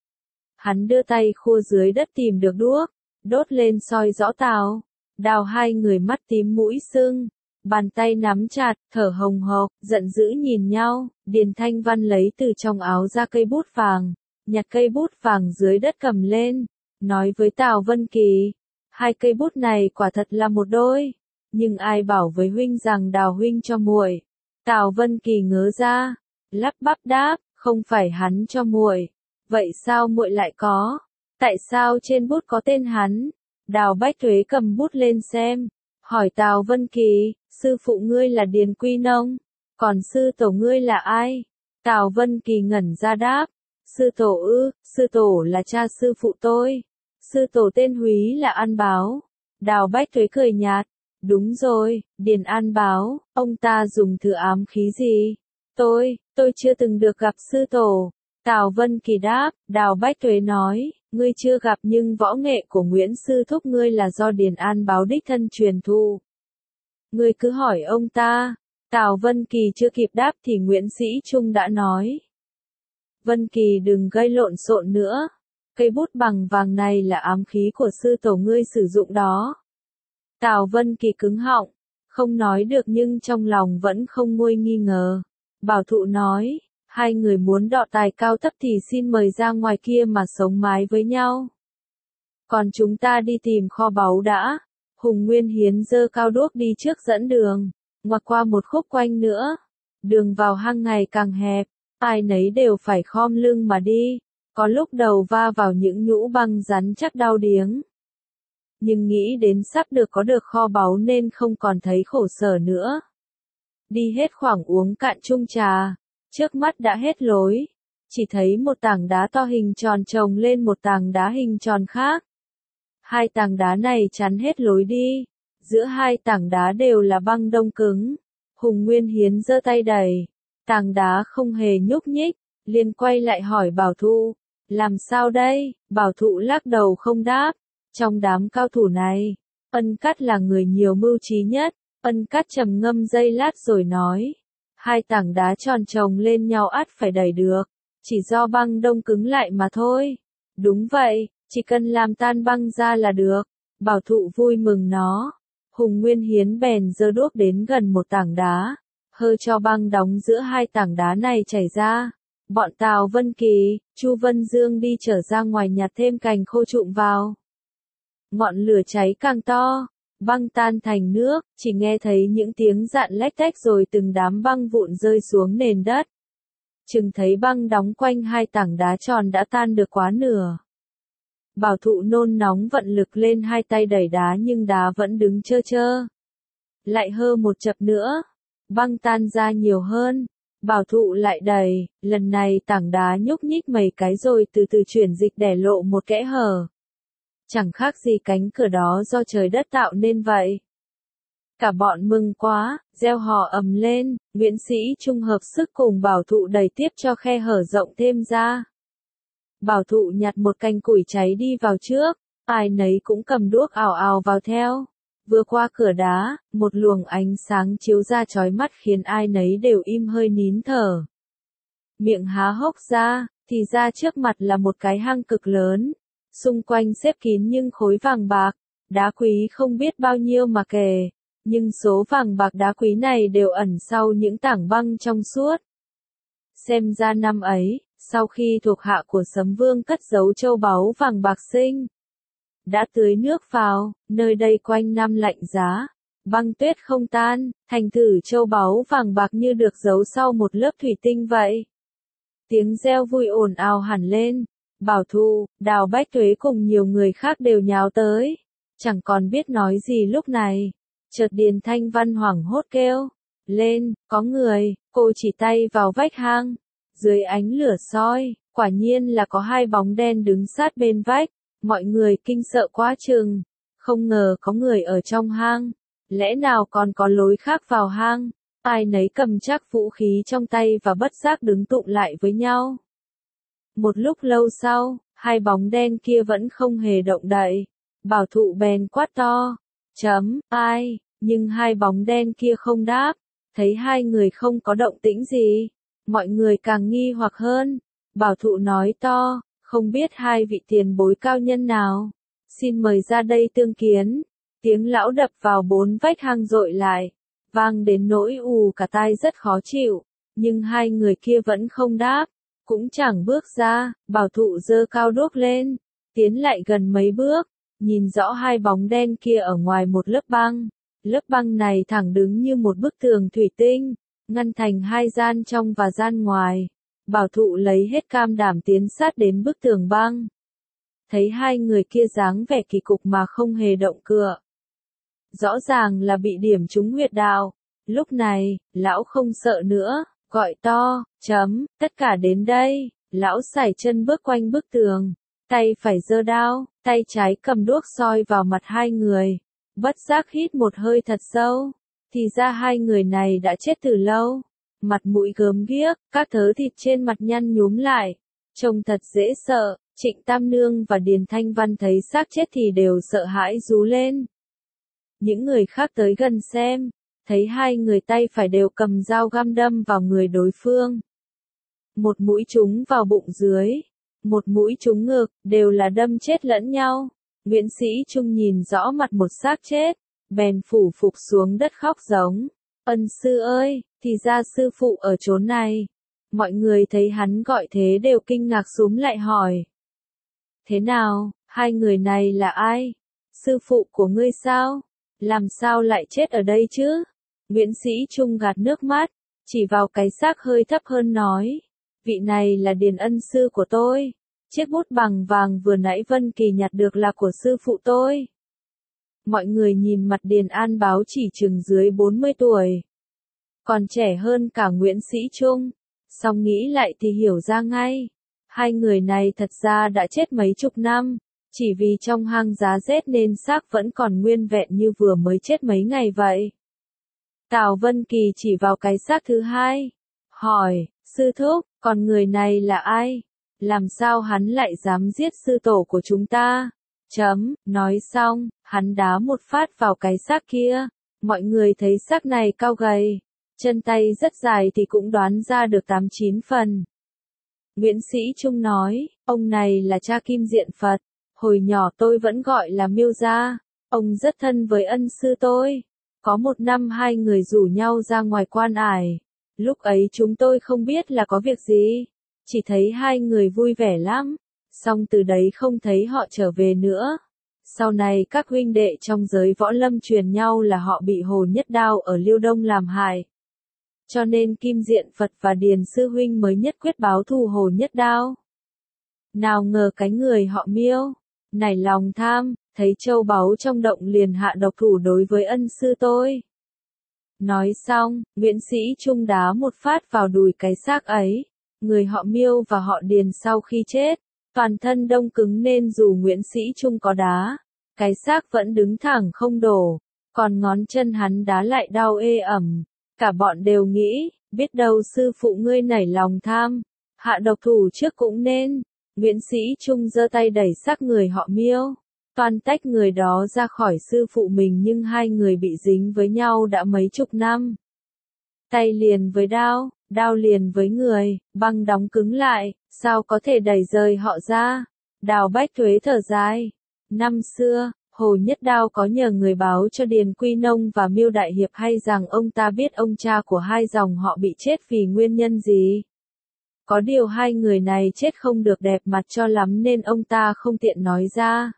Hắn đưa tay khua dưới đất tìm được đuốc, đốt lên soi rõ Tào. Đào hai người mắt tím mũi sưng, bàn tay nắm chặt, thở hồng hộc, giận dữ nhìn nhau. Điền Thanh Văn lấy từ trong áo ra cây bút vàng, nhặt cây bút vàng dưới đất cầm lên, nói với Tào Vân Kỳ, hai cây bút này quả thật là một đôi, nhưng ai bảo với huynh rằng Đào huynh cho muội. Tào Vân Kỳ ngớ ra, lắp bắp đáp, không phải hắn cho muội, vậy sao muội lại có? Tại sao trên bút có tên hắn? Đào Bách Thuế cầm bút lên xem, hỏi Tào Vân Kỳ, sư phụ ngươi là Điền Quy Nông, còn sư tổ ngươi là ai? Tào Vân Kỳ ngẩn ra đáp, sư tổ ư, sư tổ là cha sư phụ tôi, sư tổ tên Húy là An Báo. Đào Bách Thuế cười nhạt, đúng rồi, Điền An Báo, ông ta dùng thứ ám khí gì? Tôi, tôi chưa từng được gặp sư tổ. Tào Vân Kỳ đáp, Đào Bách Thuế nói, ngươi chưa gặp nhưng võ nghệ của Nguyễn sư thúc ngươi là do Điền An Báo đích thân truyền thụ. Ngươi cứ hỏi ông ta. Tào Vân Kỳ chưa kịp đáp thì Nguyễn Sĩ Trung đã nói, Vân Kỳ đừng gây lộn xộn nữa, cây bút bằng vàng này là ám khí của sư tổ ngươi sử dụng đó. Tào Vân Kỳ cứng họng, không nói được nhưng trong lòng vẫn không nguôi nghi ngờ. Bảo Thụ nói, hai người muốn đọ tài cao thấp thì xin mời ra ngoài kia mà sống mái với nhau. Còn chúng ta đi tìm kho báu đã. Hùng Nguyên Hiến giơ cao đuốc đi trước dẫn đường, ngoặt qua một khúc quanh nữa. Đường vào hang ngày càng hẹp, ai nấy đều phải khom lưng mà đi, có lúc đầu va vào những nhũ băng rắn chắc đau điếng. Nhưng nghĩ đến sắp được có được kho báu nên không còn thấy khổ sở nữa. Đi hết khoảng uống cạn chung trà, trước mắt đã hết lối, chỉ thấy một tảng đá to hình tròn chồng lên một tảng đá hình tròn khác. Hai tảng đá này chắn hết lối đi, giữa hai tảng đá đều là băng đông cứng. Hùng Nguyên Hiến giơ tay đẩy, tảng đá không hề nhúc nhích, liền quay lại hỏi Bảo Thụ, làm sao đây? Bảo Thụ lắc đầu không đáp. Trong đám cao thủ này, Ân Cát là người nhiều mưu trí nhất. Ân Cát trầm ngâm giây lát rồi nói, hai tảng đá tròn chồng lên nhau ắt phải đẩy được, chỉ do băng đông cứng lại mà thôi. Đúng vậy, chỉ cần làm tan băng ra là được. Bảo Thụ vui mừng nó. Hùng Nguyên Hiến bèn giơ đuốc đến gần một tảng đá, hơ cho băng đóng giữa hai tảng đá này chảy ra. Bọn Tào Vân Kỳ, Chu Vân Dương đi trở ra ngoài nhặt thêm cành khô trụm vào. Ngọn lửa cháy càng to, băng tan thành nước, chỉ nghe thấy những tiếng rạn lách tách rồi từng đám băng vụn rơi xuống nền đất. Chừng thấy băng đóng quanh hai tảng đá tròn đã tan được quá nửa. Bảo Thụ nôn nóng vận lực lên hai tay đẩy đá nhưng đá vẫn đứng trơ trơ. Lại hơ một chập nữa, băng tan ra nhiều hơn. Bảo Thụ lại đẩy, lần này tảng đá nhúc nhích mấy cái rồi từ từ chuyển dịch để lộ một kẽ hở. chẳng khác gì cánh cửa đó do trời đất tạo nên vậy. Cả bọn mừng quá, reo hò ầm lên, Nguyễn Sĩ Trung hợp sức cùng Bảo Thụ đẩy tiếp cho khe hở rộng thêm ra. Bảo Thụ nhặt một cành củi cháy đi vào trước, ai nấy cũng cầm đuốc ào ào vào theo. Vừa qua cửa đá, một luồng ánh sáng chiếu ra chói mắt khiến ai nấy đều im hơi nín thở. Miệng há hốc ra, thì ra trước mặt là một cái hang cực lớn, xung quanh xếp kín những khối vàng bạc, đá quý không biết bao nhiêu mà kể, nhưng số vàng bạc đá quý này đều ẩn sau những tảng băng trong suốt. Xem ra năm ấy, sau khi thuộc hạ của Sấm Vương cất giấu châu báu vàng bạc sinh, đã tưới nước vào, nơi đây quanh năm lạnh giá, băng tuyết không tan, thành thử châu báu vàng bạc như được giấu sau một lớp thủy tinh vậy. Tiếng reo vui ồn ào hẳn lên, Bảo Thụ, Đào Bách Tuế cùng nhiều người khác đều nháo tới, chẳng còn biết nói gì lúc này. Chợt Điền Thanh Văn hoảng hốt kêu lên, có người, cô chỉ tay vào vách hang, dưới ánh lửa soi, quả nhiên là có hai bóng đen đứng sát bên vách, mọi người kinh sợ quá chừng, không ngờ có người ở trong hang, lẽ nào còn có lối khác vào hang, ai nấy cầm chắc vũ khí trong tay và bất giác đứng tụ lại với nhau. Một lúc lâu sau, hai bóng đen kia vẫn không hề động đậy, Bảo Thụ bèn quát to, chấm, ai, nhưng hai bóng đen kia không đáp, thấy hai người không có động tĩnh gì, mọi người càng nghi hoặc hơn, Bảo Thụ nói to, không biết hai vị tiền bối cao nhân nào, xin mời ra đây tương kiến, tiếng lão đập vào bốn vách hang dội lại, vang đến nỗi ù cả tai rất khó chịu, nhưng hai người kia vẫn không đáp, cũng chẳng bước ra, Bảo Thụ giơ cao đuốc lên, tiến lại gần mấy bước, nhìn rõ hai bóng đen kia ở ngoài một lớp băng. Lớp băng này thẳng đứng như một bức tường thủy tinh, ngăn thành hai gian trong và gian ngoài. Bảo Thụ lấy hết cam đảm tiến sát đến bức tường băng. Thấy hai người kia dáng vẻ kỳ cục mà không hề động cựa. Rõ ràng là bị điểm trúng huyệt đạo. Lúc này, lão không sợ nữa, gọi to, chấm, tất cả đến đây. Lão sải chân bước quanh bức tường, tay phải giơ đao, tay trái cầm đuốc soi vào mặt hai người. Bất giác hít một hơi thật sâu, thì ra hai người này đã chết từ lâu, mặt mũi gớm ghiếc, các thớ thịt trên mặt nhăn nhúm lại, trông thật dễ sợ. Trịnh Tam Nương và Điền Thanh Văn thấy xác chết thì đều sợ hãi rú lên. Những người khác tới gần xem, thấy hai người tay phải đều cầm dao găm đâm vào người đối phương. Một mũi trúng vào bụng dưới, một mũi trúng ngực, đều là đâm chết lẫn nhau. Nguyễn Sĩ Trung nhìn rõ mặt một xác chết, bèn phủ phục xuống đất khóc giống. Ân sư ơi, thì ra sư phụ ở chốn này. Mọi người thấy hắn gọi thế đều kinh ngạc xúm lại hỏi. Thế nào, hai người này là ai? Sư phụ của ngươi sao? Làm sao lại chết ở đây chứ? Nguyễn Sĩ Trung gạt nước mắt, chỉ vào cái xác hơi thấp hơn nói. Vị này là Điền ân sư của tôi. Chiếc bút bằng vàng vừa nãy Vân Kỳ nhặt được là của sư phụ tôi. Mọi người nhìn mặt Điền An Báo chỉ chừng dưới bốn mươi tuổi. Còn trẻ hơn cả Nguyễn Sĩ Trung. Xong nghĩ lại thì hiểu ra ngay. Hai người này thật ra đã chết mấy chục năm. Chỉ vì trong hang giá rét nên xác vẫn còn nguyên vẹn như vừa mới chết mấy ngày vậy. Tào Vân Kỳ chỉ vào cái xác thứ hai. Hỏi, sư thúc, còn người này là ai? Làm sao hắn lại dám giết sư tổ của chúng ta? Chấm, nói xong, hắn đá một phát vào cái xác kia. Mọi người thấy xác này cao gầy, chân tay rất dài thì cũng đoán ra được tám chín phần. Nguyễn Sĩ Trung nói, ông này là cha Kim Diện Phật. Hồi nhỏ tôi vẫn gọi là Miêu Gia. Ông rất thân với ân sư tôi. Có một năm hai người rủ nhau ra ngoài Quan Ải. Lúc ấy chúng tôi không biết là có việc gì. Chỉ thấy hai người vui vẻ lắm, xong từ đấy không thấy họ trở về nữa. Sau này các huynh đệ trong giới võ lâm truyền nhau là họ bị Hồ Nhất Đao ở Liêu Đông làm hại. Cho nên Kim Diện Phật và Điền Sư Huynh mới nhất quyết báo thù Hồ Nhất Đao. Nào ngờ cái người họ Miêu, nảy lòng tham, thấy châu báu trong động liền hạ độc thủ đối với ân sư tôi. Nói xong, Nguyễn Sĩ Trung đá một phát vào đùi cái xác ấy. Người họ Miêu và họ Điền sau khi chết, toàn thân đông cứng nên dù Nguyễn Sĩ Trung có đá, cái xác vẫn đứng thẳng không đổ, còn ngón chân hắn đá lại đau ê ẩm. Cả bọn đều nghĩ, biết đâu sư phụ ngươi nảy lòng tham, hạ độc thủ trước cũng nên. Nguyễn Sĩ Trung giơ tay đẩy xác người họ Miêu, toan tách người đó ra khỏi sư phụ mình, nhưng hai người bị dính với nhau đã mấy chục năm. Tay liền với đao, đao liền với người, băng đóng cứng lại, sao có thể đẩy rời họ ra. Đào Bách Thuế thở dài. Năm xưa, Hồ Nhất Đao có nhờ người báo cho Điền Quy Nông và Miêu Đại Hiệp hay rằng ông ta biết ông cha của hai dòng họ bị chết vì nguyên nhân gì. Có điều hai người này chết không được đẹp mặt cho lắm nên ông ta không tiện nói ra.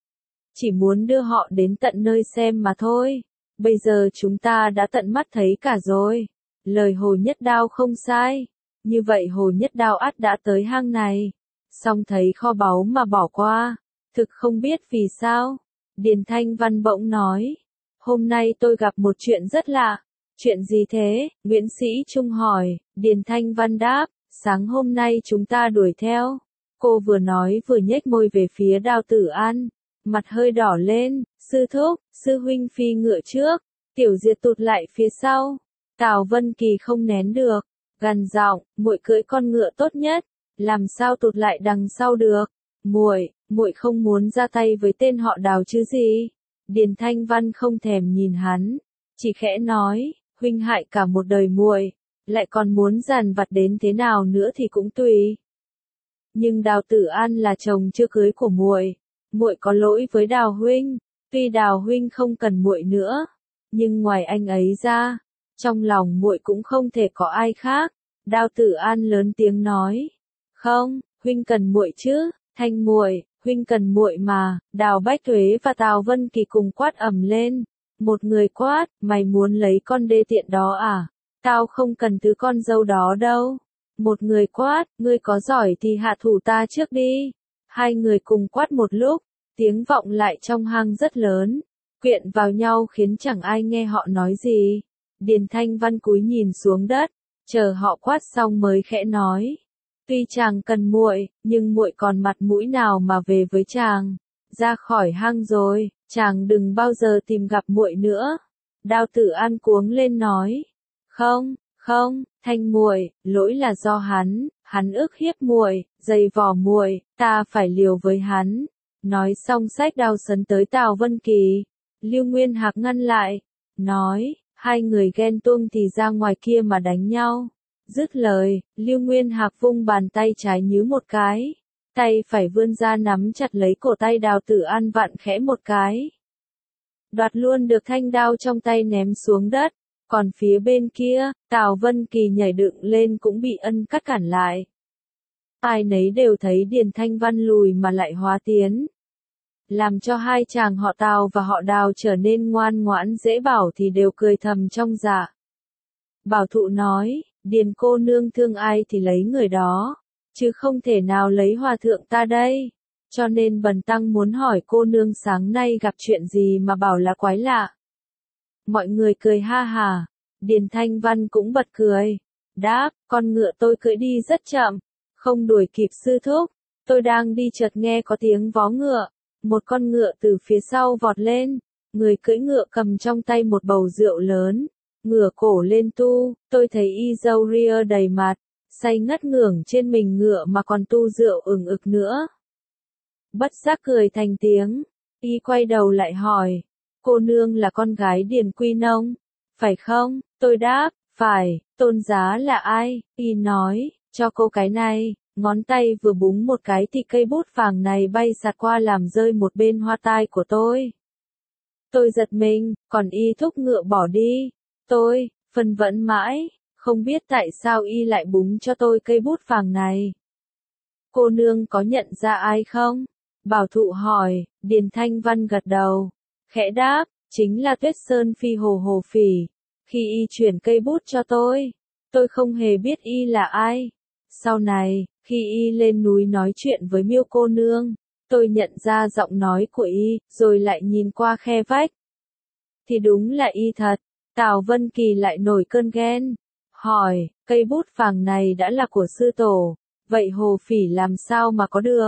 Chỉ muốn đưa họ đến tận nơi xem mà thôi. Bây giờ chúng ta đã tận mắt thấy cả rồi. Lời Hồ Nhất Đao không sai. Như vậy Hồ Nhất Đao ắt đã tới hang này. Xong thấy kho báu mà bỏ qua. Thực không biết vì sao. Điền Thanh Văn bỗng nói. Hôm nay tôi gặp một chuyện rất lạ. Chuyện gì thế? Nguyễn Sĩ Trung hỏi. Điền Thanh Văn đáp. Sáng hôm nay chúng ta đuổi theo. Cô vừa nói vừa nhếch môi về phía Đao Tử An. Mặt hơi đỏ lên. Sư thúc, sư huynh phi ngựa trước. Tiểu Diệt tụt lại phía sau. Tào Vân Kỳ không nén được. Gằn giọng, muội cưỡi con ngựa tốt nhất. Làm sao tụt lại đằng sau được? Muội, muội không muốn ra tay với tên họ Đào chứ gì? Điền Thanh Văn không thèm nhìn hắn. Chỉ khẽ nói, huynh hại cả một đời muội. Lại còn muốn dằn vặt đến thế nào nữa thì cũng tùy. Nhưng Đào Tử An là chồng chưa cưới của muội, muội có lỗi với Đào huynh. Tuy Đào huynh không cần muội nữa, nhưng ngoài anh ấy ra, trong lòng muội cũng không thể có ai khác. Đào Tử An lớn tiếng nói, không, huynh cần muội chứ, Thanh muội, huynh cần muội mà. Đào Bách Thuế và Tào Vân Kỳ cùng quát ầm lên. Một người quát, mày muốn lấy con đê tiện đó à? Tao không cần thứ con dâu đó đâu. Một người quát, ngươi có giỏi thì hạ thủ ta trước đi. Hai người cùng quát một lúc, tiếng vọng lại trong hang rất lớn, quyện vào nhau khiến chẳng ai nghe họ nói gì. Điền Thanh Văn cúi nhìn xuống đất, chờ họ quát xong mới khẽ nói. Tuy chàng cần muội, nhưng muội còn mặt mũi nào mà về với chàng. Ra khỏi hang rồi, chàng đừng bao giờ tìm gặp muội nữa. Đao Tử An cuống lên nói. Không, không, Thanh muội, lỗi là do hắn, hắn ức hiếp muội, dày vò muội, ta phải liều với hắn. Nói xong xách đao sấn tới Tào Vân Kỳ. Lưu Nguyên Hạc ngăn lại, nói, hai người ghen tuông thì ra ngoài kia mà đánh nhau. Dứt lời, Lưu Nguyên Hạc vung bàn tay trái nhứ một cái, tay phải vươn ra nắm chặt lấy cổ tay Đào Tử An vặn khẽ một cái. Đoạt luôn được thanh đao trong tay ném xuống đất. Còn phía bên kia, Tào Vân Kỳ nhảy dựng lên cũng bị ân cắt cản lại. Ai nấy đều thấy Điền Thanh Văn lùi mà lại hóa tiến. Làm cho hai chàng họ Tào và họ Đào trở nên ngoan ngoãn dễ bảo thì đều cười thầm trong dạ. Bảo Thụ nói, Điền cô nương thương ai thì lấy người đó, chứ không thể nào lấy hòa thượng ta đây. Cho nên bần tăng muốn hỏi cô nương sáng nay gặp chuyện gì mà bảo là quái lạ. Mọi người cười ha hà. Điền Thanh Văn cũng bật cười. Đáp, con ngựa tôi cưỡi đi rất chậm, không đuổi kịp sư thúc. Tôi đang đi chợt nghe có tiếng vó ngựa. Một con ngựa từ phía sau vọt lên. Người cưỡi ngựa cầm trong tay một bầu rượu lớn. Ngửa cổ lên tu, tôi thấy y râu ria đầy mặt, say ngất ngưởng trên mình ngựa mà còn tu rượu ửng ực nữa. Bất giác cười thành tiếng. Y quay đầu lại hỏi. Cô nương là con gái Điền Quy Nông, phải không? Tôi đáp, phải. Tôn giá là ai? Y nói, cho cô cái này. Ngón tay vừa búng một cái thì cây bút vàng này bay sạt qua làm rơi một bên hoa tai của tôi. Tôi giật mình, còn Y thúc ngựa bỏ đi. Tôi, phân vân mãi, không biết tại sao Y lại búng cho tôi cây bút vàng này. Cô nương có nhận ra ai không? Bảo Thụ hỏi. Điền Thanh Văn gật đầu, khẽ đáp, chính là Tuyết Sơn Phi Hồ Hồ Phỉ. Khi Y chuyển cây bút cho tôi, tôi không hề biết Y là ai. Sau này, khi Y lên núi nói chuyện với Miêu cô nương, tôi nhận ra giọng nói của Y, rồi lại nhìn qua khe vách. Thì đúng là Y thật. Tào Vân Kỳ lại nổi cơn ghen, hỏi, cây bút vàng này đã là của sư tổ, vậy Hồ Phỉ làm sao mà có được?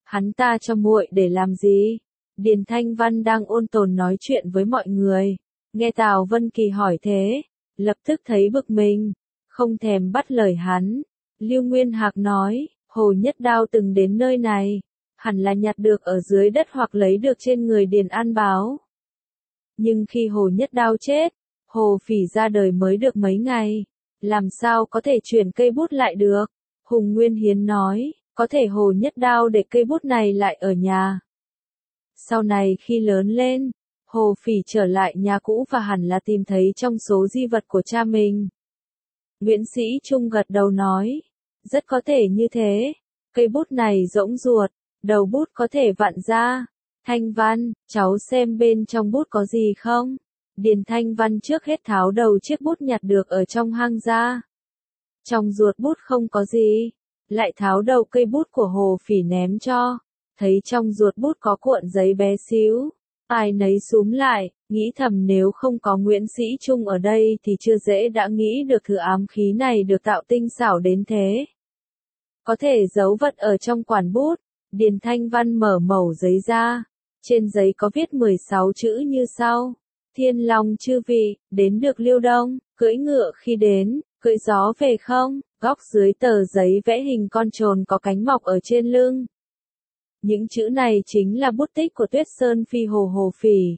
Hắn ta cho muội để làm gì? Điền Thanh Văn đang ôn tồn nói chuyện với mọi người. Nghe Tào Vân Kỳ hỏi thế, lập tức thấy bực mình, không thèm bắt lời hắn. Lưu Nguyên Hạc nói, Hồ Nhất Đao từng đến nơi này, hẳn là nhặt được ở dưới đất hoặc lấy được trên người Điền An Báo. Nhưng khi Hồ Nhất Đao chết, Hồ Phỉ ra đời mới được mấy ngày, làm sao có thể chuyển cây bút lại được? Hùng Nguyên Hiến nói, có thể Hồ Nhất Đao để cây bút này lại ở nhà. Sau này khi lớn lên, Hồ Phỉ trở lại nhà cũ và hẳn là tìm thấy trong số di vật của cha mình. Nguyễn Sĩ Trung gật đầu nói, rất có thể như thế, cây bút này rỗng ruột, đầu bút có thể vặn ra. Thanh Văn, cháu xem bên trong bút có gì không? Điền Thanh Văn trước hết tháo đầu chiếc bút nhặt được ở trong hang ra. Trong ruột bút không có gì, lại tháo đầu cây bút của Hồ Phỉ ném cho, thấy trong ruột bút có cuộn giấy bé xíu. Ai nấy súm lại, nghĩ thầm nếu không có Nguyễn Sĩ Trung ở đây thì chưa dễ đã nghĩ được thứ ám khí này được tạo tinh xảo đến thế. Có thể giấu vật ở trong quản bút. Điền Thanh Văn mở mẩu giấy ra. Trên giấy có viết mười sáu chữ như sau. Thiên Long chư vị, đến được Liêu Đông, cưỡi ngựa khi đến, cưỡi gió về không? Góc dưới tờ giấy vẽ hình con trồn có cánh mọc ở trên lưng. Những chữ này chính là bút tích của Tuyết Sơn Phi Hồ Hồ Phỉ.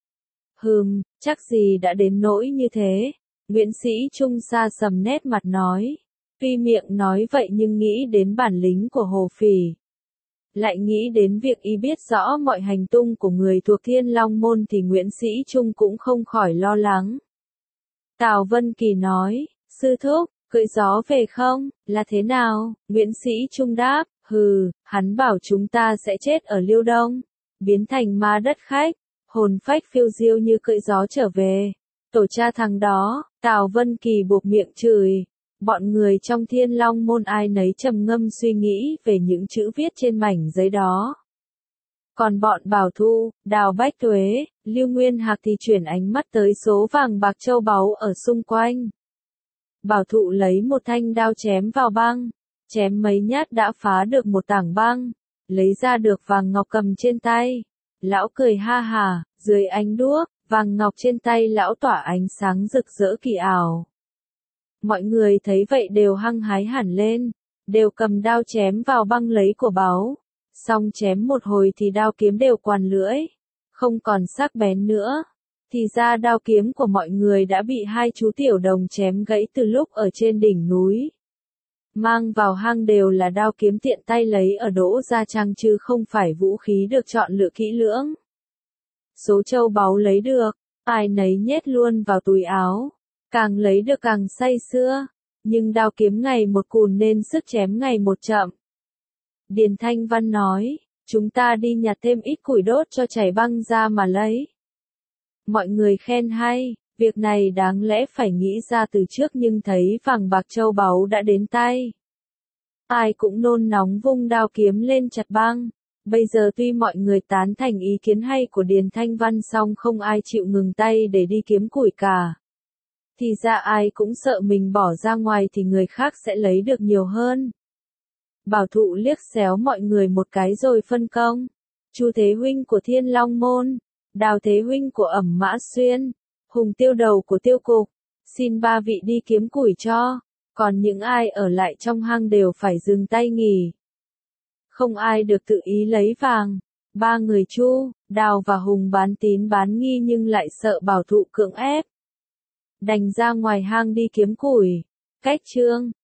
Hừm, chắc gì đã đến nỗi như thế. Nguyễn Sĩ Trung xa sầm nét mặt nói. Tuy miệng nói vậy nhưng nghĩ đến bản lĩnh của Hồ Phỉ, lại nghĩ đến việc y biết rõ mọi hành tung của người thuộc Thiên Long Môn thì Nguyễn Sĩ Trung cũng không khỏi lo lắng. Tào Vân Kỳ nói, sư thúc, cưỡi gió về không, là thế nào? Nguyễn Sĩ Trung đáp, hừ, hắn bảo chúng ta sẽ chết ở Liêu Đông, biến thành ma đất khách, hồn phách phiêu diêu như cưỡi gió trở về. Tổ cha thằng đó, Tào Vân Kỳ buộc miệng chửi. Bọn người trong Thiên Long Môn ai nấy trầm ngâm suy nghĩ về những chữ viết trên mảnh giấy đó. Còn bọn Bảo Thu, Đào Bách Tuế, Lưu Nguyên Hạc thì chuyển ánh mắt tới số vàng bạc châu báu ở xung quanh. Bảo Thụ lấy một thanh đao chém vào băng, chém mấy nhát đã phá được một tảng băng, lấy ra được vàng ngọc cầm trên tay. Lão cười ha hà, dưới ánh đuốc, vàng ngọc trên tay lão tỏa ánh sáng rực rỡ kỳ ảo. Mọi người thấy vậy đều hăng hái hẳn lên, đều cầm đao chém vào băng lấy của báu. Xong chém một hồi thì đao kiếm đều quằn lưỡi, không còn sắc bén nữa. Thì ra đao kiếm của mọi người đã bị hai chú tiểu đồng chém gãy từ lúc ở trên đỉnh núi. Mang vào hang đều là đao kiếm tiện tay lấy ở Đỗ Gia Trang chứ không phải vũ khí được chọn lựa kỹ lưỡng. Số châu báu lấy được, ai nấy nhét luôn vào túi áo. Càng lấy được càng say sưa, nhưng đao kiếm ngày một cùn nên sức chém ngày một chậm. Điền Thanh Văn nói, chúng ta đi nhặt thêm ít củi đốt cho chảy băng ra mà lấy. Mọi người khen hay, việc này đáng lẽ phải nghĩ ra từ trước nhưng thấy vàng bạc châu báu đã đến tay. Ai cũng nôn nóng vung đao kiếm lên chặt băng. Bây giờ tuy mọi người tán thành ý kiến hay của Điền Thanh Văn song không ai chịu ngừng tay để đi kiếm củi cả. Thì ra ai cũng sợ mình bỏ ra ngoài thì người khác sẽ lấy được nhiều hơn. Bảo Thụ liếc xéo mọi người một cái rồi phân công. Chu Thế Huynh của Thiên Long Môn, Đào Thế Huynh của Ẩm Mã Xuyên, Hùng Tiêu Đầu của Tiêu Cục, xin ba vị đi kiếm củi cho, còn những ai ở lại trong hang đều phải dừng tay nghỉ. Không ai được tự ý lấy vàng. Ba người Chu, Đào và Hùng bán tín bán nghi nhưng lại sợ Bảo Thụ cưỡng ép. Đành ra ngoài hang đi kiếm củi. Cách chương